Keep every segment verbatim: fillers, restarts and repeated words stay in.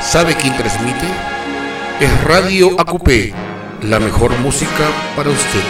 ¿Sabe quién transmite? Es Radio A Q P, la mejor música para usted.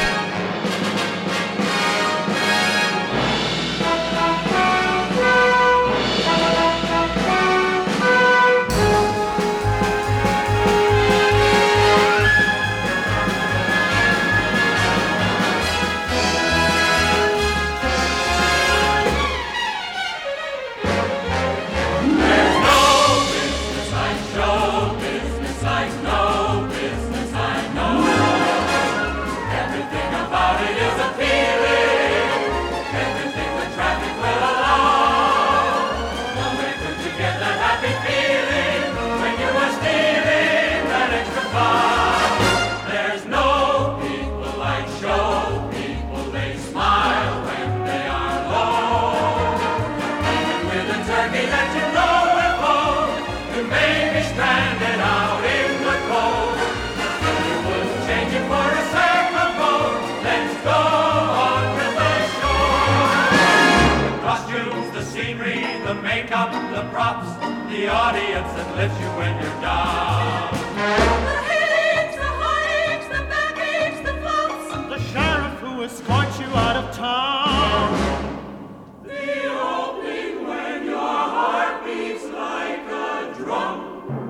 The audience that lifts you when you're down. The headaches, the heartaches, the backaches, the floats. The sheriff who escorts you out of town. The opening when your heart beats like a drum.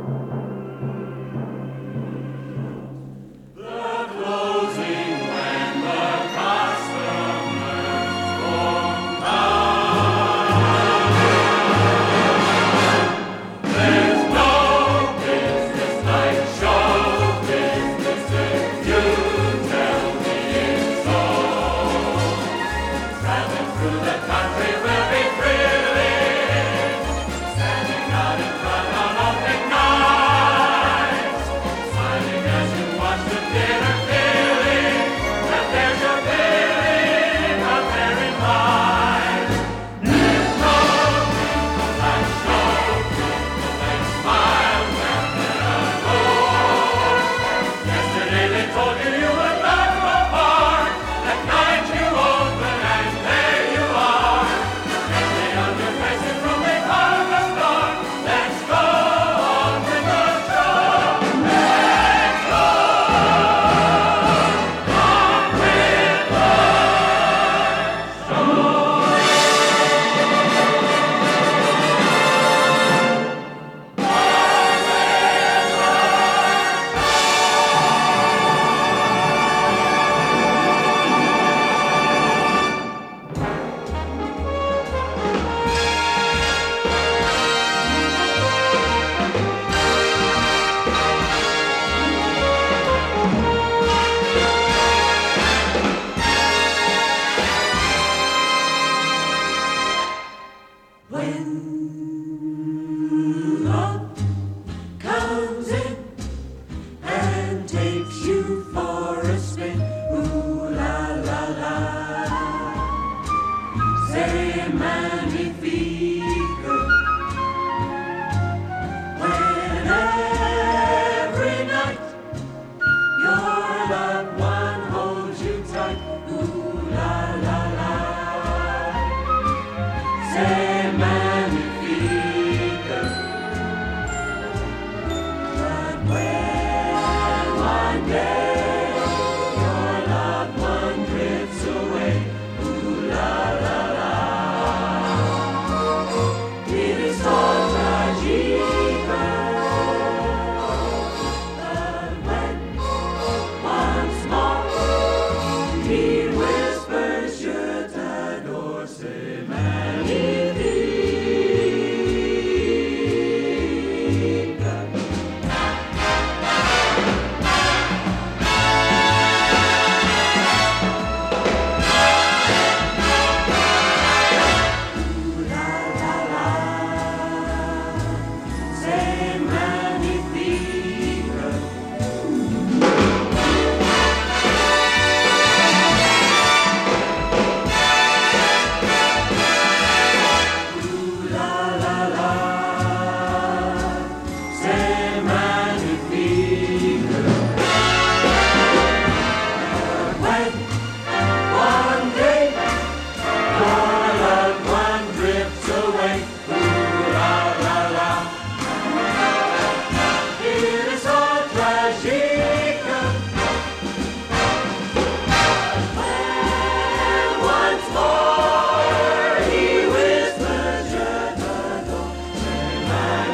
The closing when the customers go down.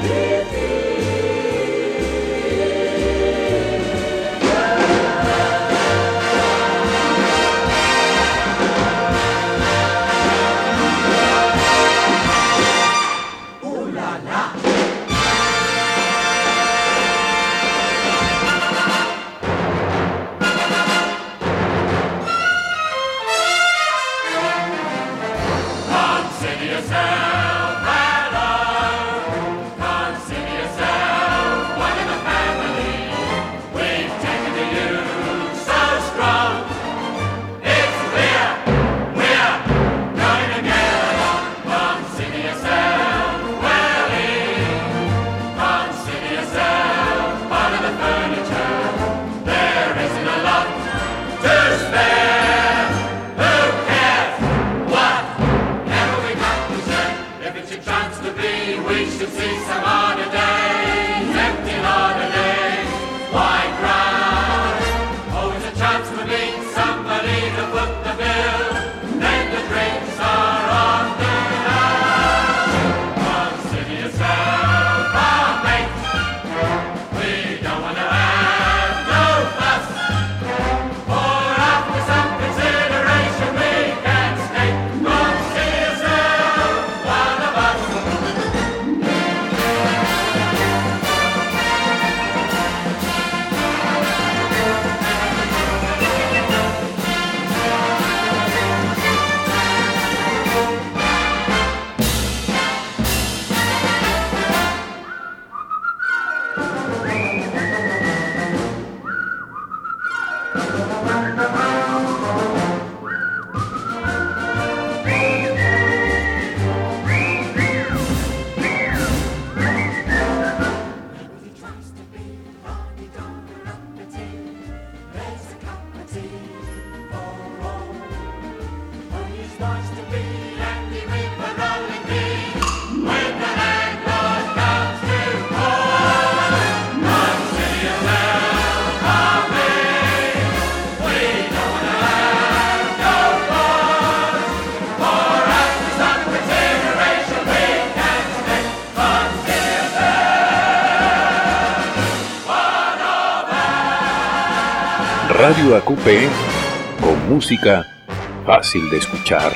Radio A Q P, con música fácil de escuchar.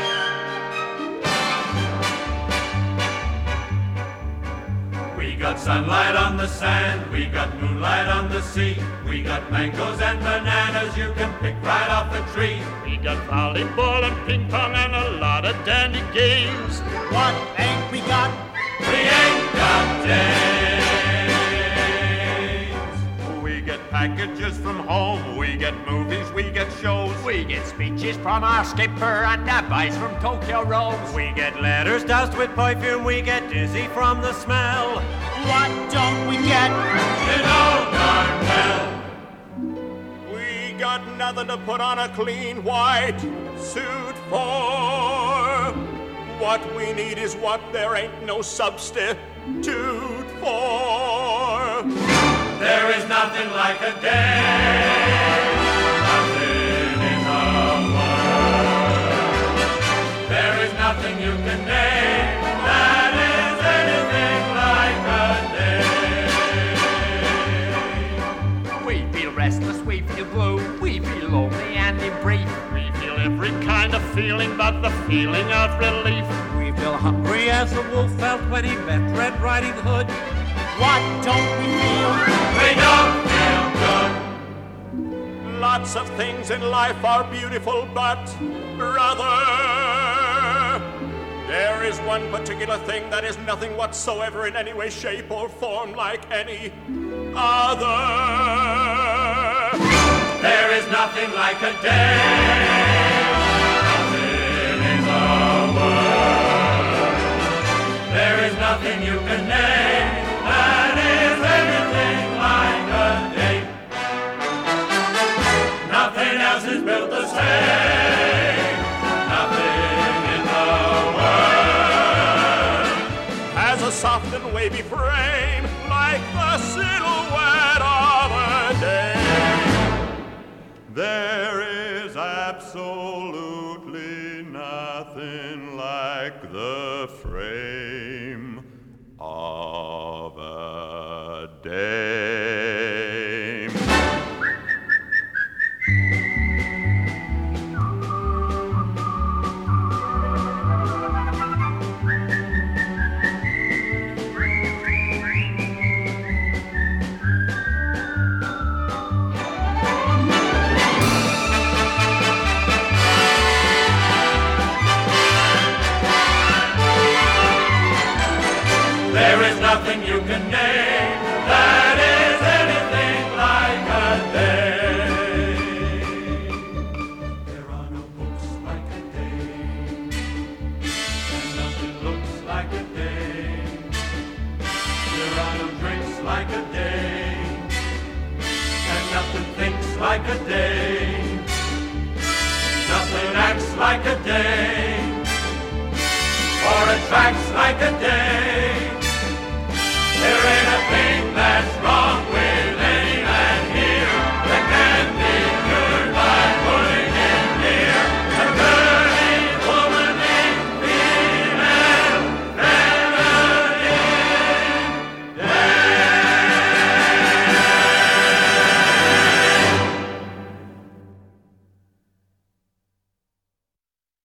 We got sunlight on the sand, we got moonlight on the sea, we got mangoes and bananas you can pick right off the tree. We got volleyball and ping pong and a lot of dandy games. What ain't we got? We ain't got days. We get packages from home, we get movies, we get shows. We get speeches from our skipper and advice from Tokyo Rose. We get letters doused with perfume, we get dizzy from the smell. What don't we get? You know darn well. We got nothing to put on a clean white suit for. What we need is what there ain't no substitute for. There is nothing like a day, nothing in the world. There is nothing you can name that is anything like a day. We feel restless, we feel blue, we feel lonely and in brief. We feel every kind of feeling but the feeling of relief. We feel hungry as the wolf felt when he met Red Riding Hood. What don't we feel? We don't feel good. Lots of things in life are beautiful, but brother, there is one particular thing that is nothing whatsoever in any way, shape, or form like any other. There is nothing like a day, nothing in the world. There is nothing you can name that is anything like a day. Nothing else is built the same, nothing in the world has a soft and wavy frame like the silhouette of a day. There is absolutely nothing like the frame of nothing you can name that is anything like a day. There are no books like a day, and nothing looks like a day. There are no drinks like a day, and nothing thinks like a day. Nothing acts like a day, or attracts like a day.